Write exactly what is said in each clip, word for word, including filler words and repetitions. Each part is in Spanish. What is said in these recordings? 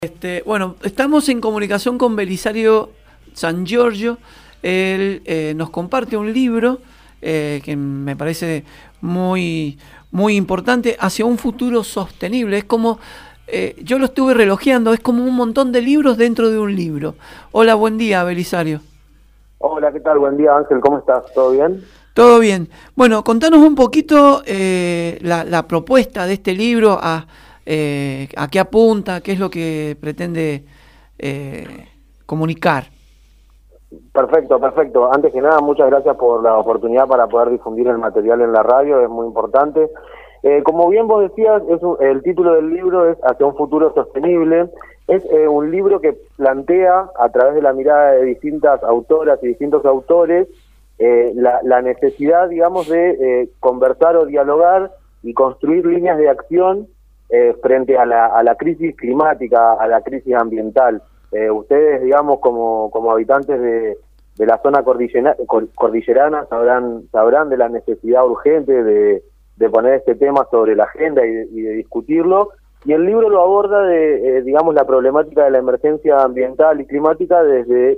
Este, bueno, estamos en comunicación con Belisario San Giorgio. Él eh, nos comparte un libro eh, que me parece muy, muy importante, Hacia un futuro sostenible. Es como, eh, yo lo estuve relojeando, es como un montón de libros dentro de un libro. Hola, buen día, Belisario. Hola, ¿qué tal? Buen día, Ángel, ¿cómo estás? ¿Todo bien? Todo bien. Bueno, contanos un poquito eh, la, la propuesta de este libro, a, eh, a qué apunta, qué es lo que pretende eh, comunicar. Perfecto, perfecto. Antes que nada, muchas gracias por la oportunidad para poder difundir el material en la radio, es muy importante. Eh, como bien vos decías, es un, el título del libro es Hacia un futuro sostenible. Es eh, un libro que plantea, a través de la mirada de distintas autoras y distintos autores, eh, la, la necesidad, digamos, de eh, conversar o dialogar y construir líneas de acción eh, frente a la, a la crisis climática, a la crisis ambiental. Eh, ustedes, digamos, como, como habitantes de, de la zona cordillera, cordillerana, sabrán, sabrán de la necesidad urgente de, de poner este tema sobre la agenda y de, y de discutirlo. Y el libro lo aborda de, eh, digamos, la problemática de la emergencia ambiental y climática desde,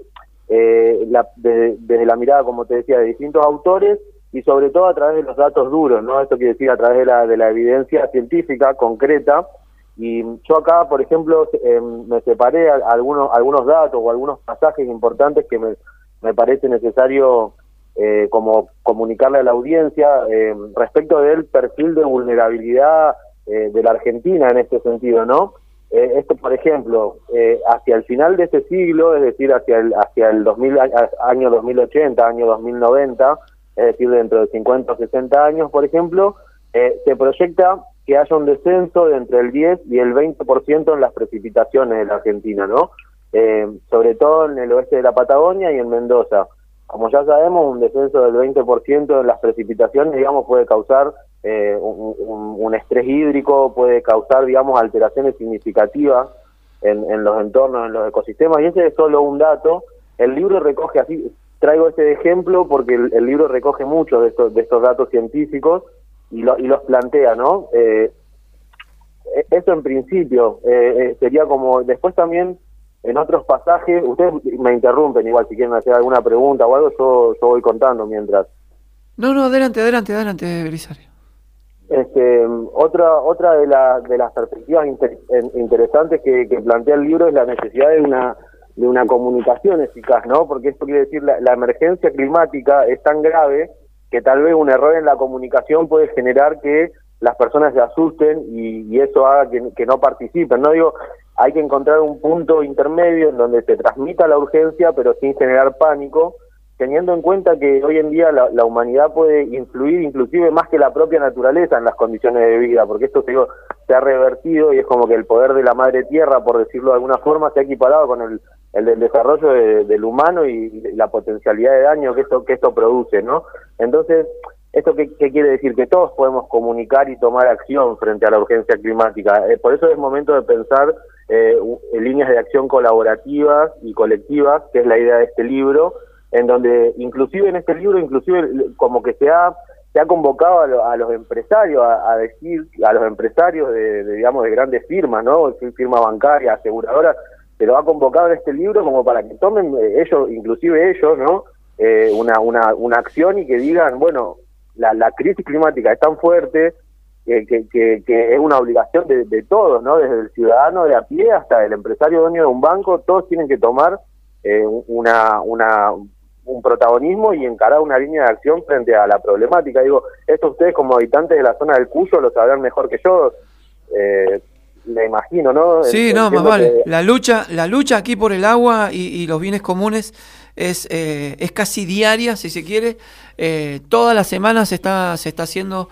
eh, la, de, desde la mirada, como te decía, de distintos autores y sobre todo a través de los datos duros, ¿no? Esto quiere decir a través de la, de la evidencia científica concreta. Y yo acá, por ejemplo, eh, me separé a, a algunos algunos datos o algunos pasajes importantes que me, me parece necesario eh, como comunicarle a la audiencia eh, respecto del perfil de vulnerabilidad eh, de la Argentina en este sentido, ¿no? Eh, esto, por ejemplo, eh, hacia el final de este siglo, es decir, hacia el hacia el dos mil, año dos mil ochenta, año dos mil noventa, es decir, dentro de cincuenta o sesenta años, por ejemplo, eh, se proyecta que haya un descenso de entre el diez y el veinte por ciento en las precipitaciones de la Argentina, ¿no? Eh, sobre todo en el oeste de la Patagonia y en Mendoza. Como ya sabemos, un descenso del veinte por ciento en las precipitaciones, digamos, puede causar eh, un, un, un estrés hídrico, puede causar, digamos, alteraciones significativas en, en los entornos, en los ecosistemas, y ese es solo un dato. El libro recoge así, traigo este ejemplo porque el, el libro recoge muchos de estos, de estos datos científicos, y, lo, y los plantea, ¿no? Eh, eso en principio eh, sería como, después también en otros pasajes, ustedes me interrumpen igual si quieren hacer alguna pregunta o algo, yo, yo voy contando mientras. No, no, adelante, adelante, adelante, Belisario. Este, otra otra de, la, de las perspectivas inter, interesantes que, que plantea el libro es la necesidad de una de una comunicación eficaz, ¿no? Porque esto quiere decir, la, la emergencia climática es tan grave que tal vez un error en la comunicación puede generar que las personas se asusten y, y eso haga que, que no participen. No digo, hay que encontrar un punto intermedio en donde se transmita la urgencia, pero sin generar pánico, teniendo en cuenta que hoy en día la, la humanidad puede influir inclusive más que la propia naturaleza en las condiciones de vida, porque esto, te digo, se ha revertido y es como que el poder de la madre tierra, por decirlo de alguna forma, se ha equiparado con el, el del desarrollo de, del humano y la potencialidad de daño que esto que esto produce, ¿no? Entonces, ¿esto qué, qué quiere decir? Que todos podemos comunicar y tomar acción frente a la urgencia climática. Eh, por eso es momento de pensar eh, en líneas de acción colaborativas y colectivas, que es la idea de este libro, en donde inclusive en este libro, inclusive como que se ha, se ha convocado a, lo, a los empresarios, a, a decir, a los empresarios de, de, digamos, de grandes firmas, ¿no? Firmas bancarias, aseguradoras, se lo ha convocado en este libro como para que tomen eh, ellos, inclusive ellos, ¿no? Eh, una, una, una acción y que digan, bueno, la, la crisis climática es tan fuerte eh, que, que, que es una obligación de, de todos, ¿no? Desde el ciudadano de a pie hasta el empresario dueño de un banco, todos tienen que tomar eh, una, una, un protagonismo y encarar una línea de acción frente a la problemática. Digo, esto ustedes como habitantes de la zona del Cuyo lo sabrán mejor que yo, eh, me imagino, ¿no? Sí, Entiendo no, más vale. que... La lucha, la lucha aquí por el agua y, y los bienes comunes es eh, es casi diaria, si se quiere. Eh, todas las semanas se está se está haciendo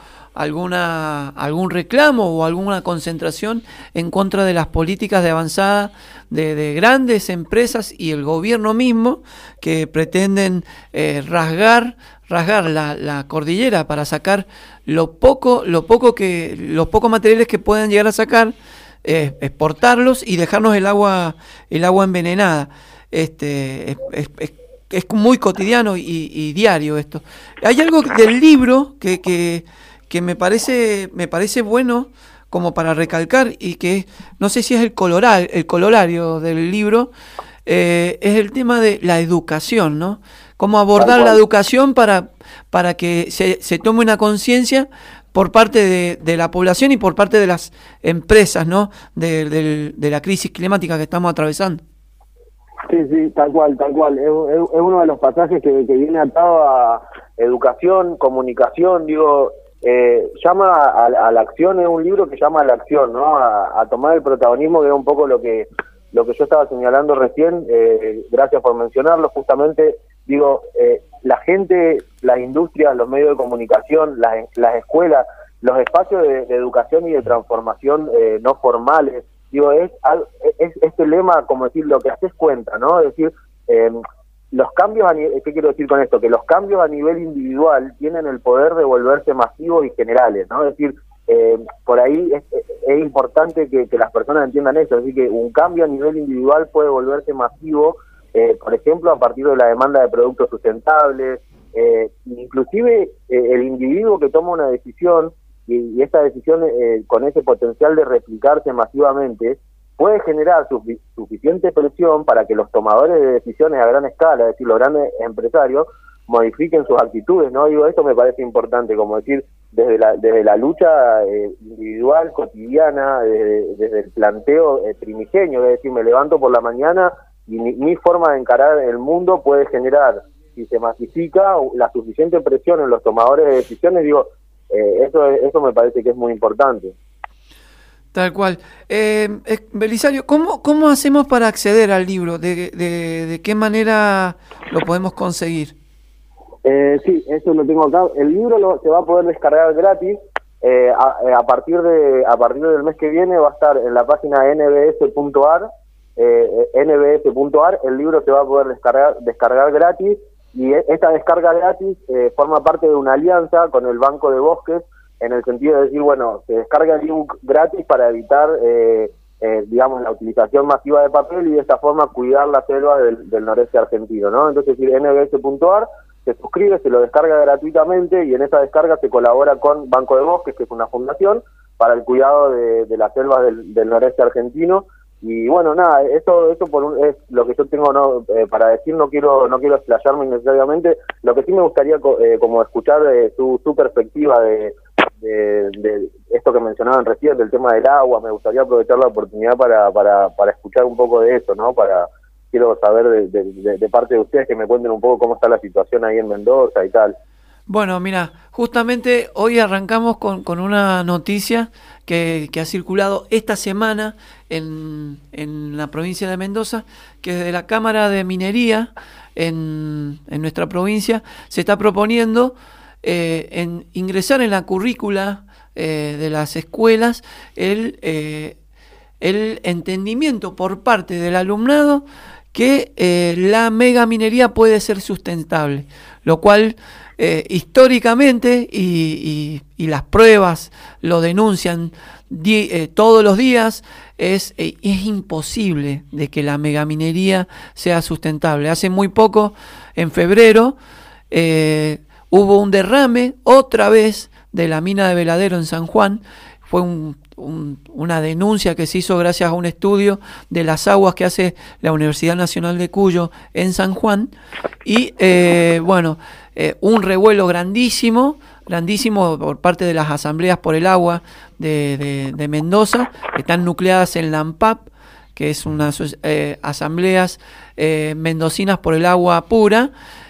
alguna algún reclamo o alguna concentración en contra de las políticas de avanzada de, de grandes empresas y el gobierno mismo, que pretenden eh, rasgar rasgar la, la cordillera para sacar lo poco lo poco que los pocos materiales que puedan llegar a sacar, eh, exportarlos y dejarnos el agua el agua envenenada. Este es, es, es, es muy cotidiano y, y diario esto. Hay algo del libro que, que, que me parece me parece bueno como para recalcar, y que no sé si es el, coloral, el colorario del libro, eh, es el tema de la educación, ¿no? Cómo abordar la educación para, para que se, se tome una conciencia por parte de, de la población y por parte de las empresas, ¿no? De, de, de la crisis climática que estamos atravesando. Sí, sí, tal cual, tal cual. Es, es, es uno de los pasajes que, que viene atado a educación, comunicación, digo, eh, llama a, a la acción, es un libro que llama a la acción, ¿no? A, a tomar el protagonismo, que es un poco lo que lo que yo estaba señalando recién, eh, gracias por mencionarlo, justamente, digo, eh, la gente, las industrias, los medios de comunicación, las, las escuelas, los espacios de, de educación y de transformación eh, no formales, digo, es, es este lema, como decir, lo que haces cuenta, ¿no? Es decir, eh, los cambios, a nivel, ¿qué quiero decir con esto? Que los cambios a nivel individual tienen el poder de volverse masivos y generales, ¿no? Es decir, eh, por ahí es, es importante que, que las personas entiendan eso, es decir, que un cambio a nivel individual puede volverse masivo, eh, por ejemplo, a partir de la demanda de productos sustentables, eh, inclusive eh, el individuo que toma una decisión, y, y esta decisión eh, con ese potencial de replicarse masivamente, puede generar sufic suficiente presión para que los tomadores de decisiones a gran escala, es decir, los grandes empresarios, modifiquen sus actitudes, ¿no? Digo, esto me parece importante, como decir, desde la desde la lucha eh, individual, cotidiana, desde, desde el planteo eh, primigenio, es decir, me levanto por la mañana y mi, mi forma de encarar el mundo puede generar, si se masifica, la suficiente presión en los tomadores de decisiones, digo, eh, eso, eso me parece que es muy importante. Tal cual. Eh, Belisario, ¿cómo, ¿cómo hacemos para acceder al libro? ¿De, de, de qué manera lo podemos conseguir? Eh, sí, eso lo tengo acá. El libro lo, se va a poder descargar gratis. Eh, a, a partir de a partir del mes que viene va a estar en la página n b s punto a r. Eh, n b s punto a r. El libro se va a poder descargar descargar gratis, y esta descarga gratis eh, forma parte de una alianza con el Banco de Bosques, en el sentido de decir, bueno, se descarga el ebook gratis para evitar, eh, eh, digamos, la utilización masiva de papel y de esta forma cuidar las selvas del, del noreste argentino, ¿no? Entonces, decir, n b s punto a r, se suscribe, se lo descarga gratuitamente, y en esa descarga se colabora con Banco de Bosques, que es una fundación para el cuidado de, de las selvas del, del noreste argentino. Y bueno, nada, eso eso por un, es lo que yo tengo, no eh, para decir, no quiero no quiero explayarme innecesariamente. Lo que sí me gustaría eh, como escuchar eh, su, su perspectiva de, de, de esto que mencionaban recién, del tema del agua. Me gustaría aprovechar la oportunidad para, para, para escuchar un poco de eso, ¿no? Para quiero saber de, de, de, de parte de ustedes, que me cuenten un poco cómo está la situación ahí en Mendoza y tal. Bueno, mira, justamente hoy arrancamos con, con una noticia que, que ha circulado esta semana en, en la provincia de Mendoza, que desde la Cámara de Minería en, en nuestra provincia se está proponiendo eh, en ingresar en la currícula eh, de las escuelas el, eh, el entendimiento por parte del alumnado que eh, la megaminería puede ser sustentable, lo cual eh, históricamente y, y, y las pruebas lo denuncian di, eh, todos los días, es, eh, es imposible de que la megaminería sea sustentable. Hace muy poco, en febrero, eh, hubo un derrame otra vez de la mina de Veladero en San Juan. Fue un Un, una denuncia que se hizo gracias a un estudio de las aguas que hace la Universidad Nacional de Cuyo en San Juan, y eh, bueno, eh, un revuelo grandísimo, grandísimo por parte de las asambleas por el agua de, de, de Mendoza, que están nucleadas en la AMPAP, que es unas eh, asambleas eh, mendocinas por el agua pura.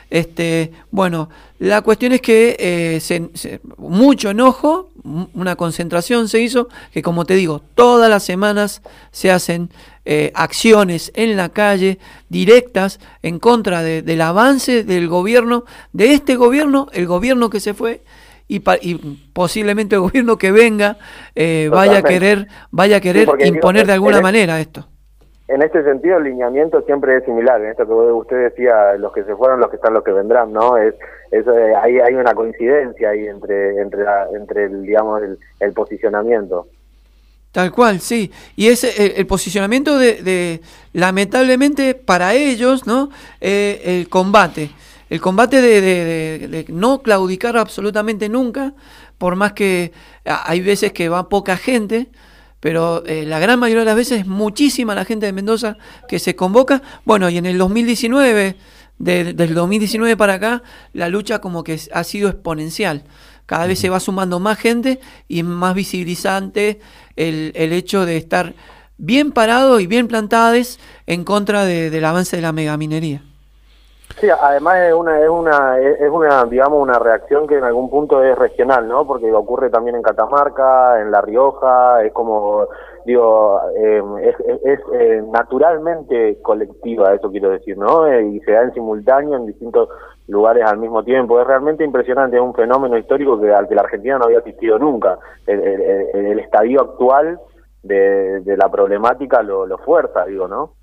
Este, bueno, la cuestión es que eh, se, se, mucho enojo, una concentración se hizo, que como te digo, todas las semanas se hacen eh, acciones en la calle directas en contra de, del avance del gobierno, de este gobierno, el gobierno que se fue, y, pa, y posiblemente el gobierno que venga eh, vaya a querer, vaya a querer sí, imponer de alguna manera esto. En este sentido, el lineamiento siempre es similar. En esto que usted decía, los que se fueron, los que están, los que vendrán, ¿no? Es, es eh, hay, hay una coincidencia ahí entre, entre, la, entre el, digamos, el, el posicionamiento. Tal cual, sí. Y es el, el posicionamiento de, de, lamentablemente para ellos, ¿no? Eh, el combate. El combate de, de, de, de no claudicar absolutamente nunca, por más que hay veces que va poca gente, pero eh, la gran mayoría de las veces es muchísima la gente de Mendoza que se convoca. Bueno, y en el dos mil diecinueve, de, del dos mil diecinueve para acá, la lucha como que ha sido exponencial. Cada vez se va sumando más gente y es más visibilizante el, el hecho de estar bien parados y bien plantados en contra de, del avance de la megaminería. Sí, además es una, es una, es una, digamos, una reacción que en algún punto es regional, ¿no? Porque ocurre también en Catamarca, en La Rioja, es como, digo, eh, es, es, es eh, naturalmente colectiva, eso quiero decir, ¿no? Eh, y se da en simultáneo en distintos lugares al mismo tiempo. Es realmente impresionante, es un fenómeno histórico que al que la Argentina no había asistido nunca. El, el, el, el estadio actual de, de la problemática lo, lo fuerza, digo, ¿no?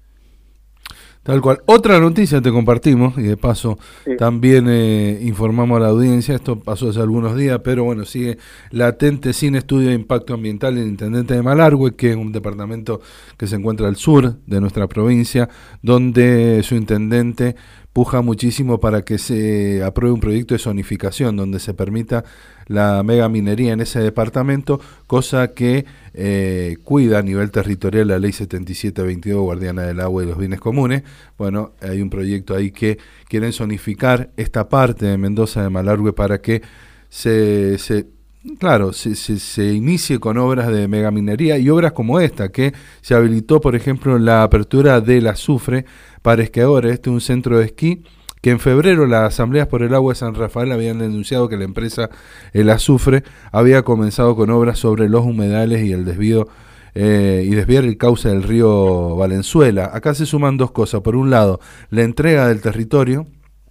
Tal cual. Otra noticia te compartimos y de paso sí. también eh, informamos a la audiencia, esto pasó hace algunos días, pero bueno, sigue latente sin estudio de impacto ambiental el intendente de Malargüe, que es un departamento que se encuentra al sur de nuestra provincia, donde su intendente puja muchísimo para que se apruebe un proyecto de zonificación donde se permita la megaminería en ese departamento, cosa que eh, cuida a nivel territorial la ley setenta y siete veintidós, guardiana del agua y los bienes comunes. Bueno, hay un proyecto ahí que quieren zonificar esta parte de Mendoza de Malargüe para que se... se Claro, se, se, se inicie con obras de megaminería y obras como esta, que se habilitó, por ejemplo, la apertura del Azufre para esquiadores. Este es un centro de esquí que en febrero las asambleas por el agua de San Rafael habían denunciado que la empresa El Azufre había comenzado con obras sobre los humedales y el desvío eh, y desviar el cauce del río Valenzuela. Acá se suman dos cosas. Por un lado, la entrega del territorio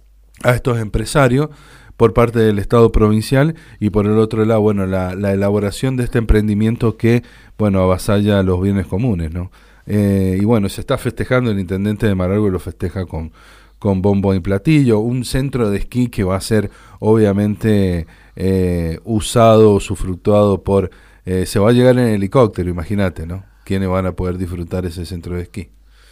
a estos empresarios por parte del Estado provincial y por el otro lado, bueno, la, la elaboración de este emprendimiento que, bueno, avasalla los bienes comunes, ¿no? Eh, y bueno, se está festejando, el intendente de Malargüe lo festeja con, con bombo y platillo, un centro de esquí que va a ser obviamente eh, usado, usufructuado por, eh, se va a llegar en helicóptero, imagínate, ¿no? ¿Quiénes van a poder disfrutar ese centro de esquí?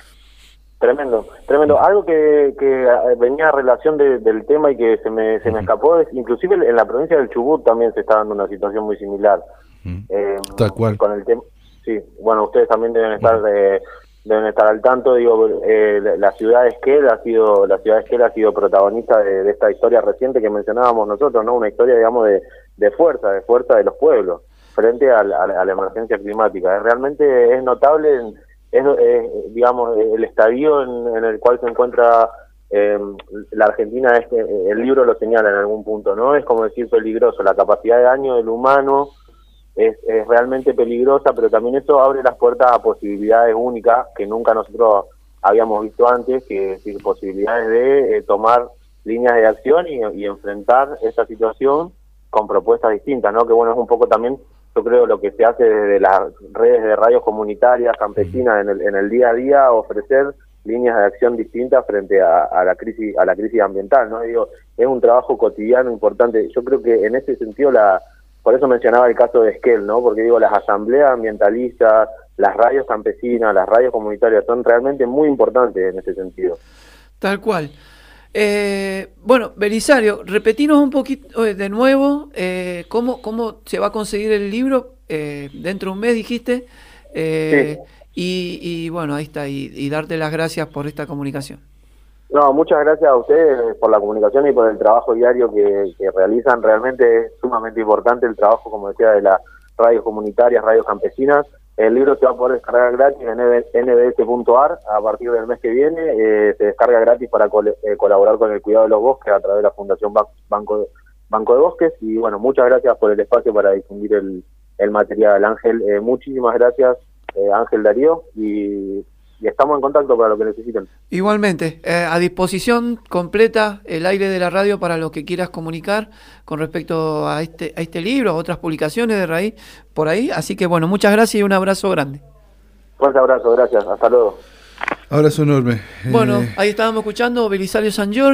Tremendo, tremendo. Algo que, que venía a relación de, del tema y que se me, se me escapó es, inclusive en la provincia del Chubut también se está dando una situación muy similar. Uh-huh. eh, Tal cual. Con el tema, sí, bueno, ustedes también deben estar uh-huh. de, deben estar al tanto. Digo, eh, la ciudad de Esquel ha sido, la ciudad de Esquel ha sido protagonista de, de esta historia reciente que mencionábamos nosotros, ¿no? Una historia, digamos, de, de fuerza, de fuerza de los pueblos frente a la, a la emergencia climática. Realmente es notable. En, Es, es, digamos, el estadio en, en el cual se encuentra eh, la Argentina, es, el libro lo señala en algún punto, ¿no? Es como decir peligroso, la capacidad de daño del humano es, es realmente peligrosa, pero también eso abre las puertas a posibilidades únicas que nunca nosotros habíamos visto antes, que es decir, posibilidades de eh, tomar líneas de acción y, y enfrentar esta situación con propuestas distintas, ¿no? Que bueno, es un poco también, yo creo, lo que se hace desde las redes de radios comunitarias, campesinas, en el, en el día a día, ofrecer líneas de acción distintas frente a, a la crisis a la crisis ambiental, ¿no? Digo, es un trabajo cotidiano importante. Yo creo que en ese sentido, la por eso mencionaba el caso de Esquel, ¿no? Porque digo, las asambleas ambientalistas, las radios campesinas, las radios comunitarias son realmente muy importantes en ese sentido. Tal cual. Eh, bueno, Belisario, repetinos un poquito de nuevo eh, cómo, cómo se va a conseguir el libro, eh, dentro de un mes dijiste, eh, sí. y, y bueno, ahí está, y, y darte las gracias por esta comunicación. No, muchas gracias a ustedes por la comunicación y por el trabajo diario que, que realizan. Realmente es sumamente importante el trabajo, como decía, de las radios comunitarias, radios campesinas. El libro se va a poder descargar gratis en N B S punto A R a partir del mes que viene. Eh, se descarga gratis para col eh, colaborar con el cuidado de los bosques a través de la Fundación ba Banco, de, Banco de Bosques. Y bueno, muchas gracias por el espacio para difundir el, el material, Ángel. Eh, muchísimas gracias, eh, Ángel Darío, y, y estamos en contacto para lo que necesiten. Igualmente, eh, a disposición completa el aire de la radio para lo que quieras comunicar con respecto a este, a este libro, a otras publicaciones de Raíz por ahí. Así que bueno, muchas gracias y un abrazo grande. Fuerte abrazo, gracias. Hasta luego. Abrazo enorme. Bueno, ahí estábamos escuchando Belisario San Giorgio.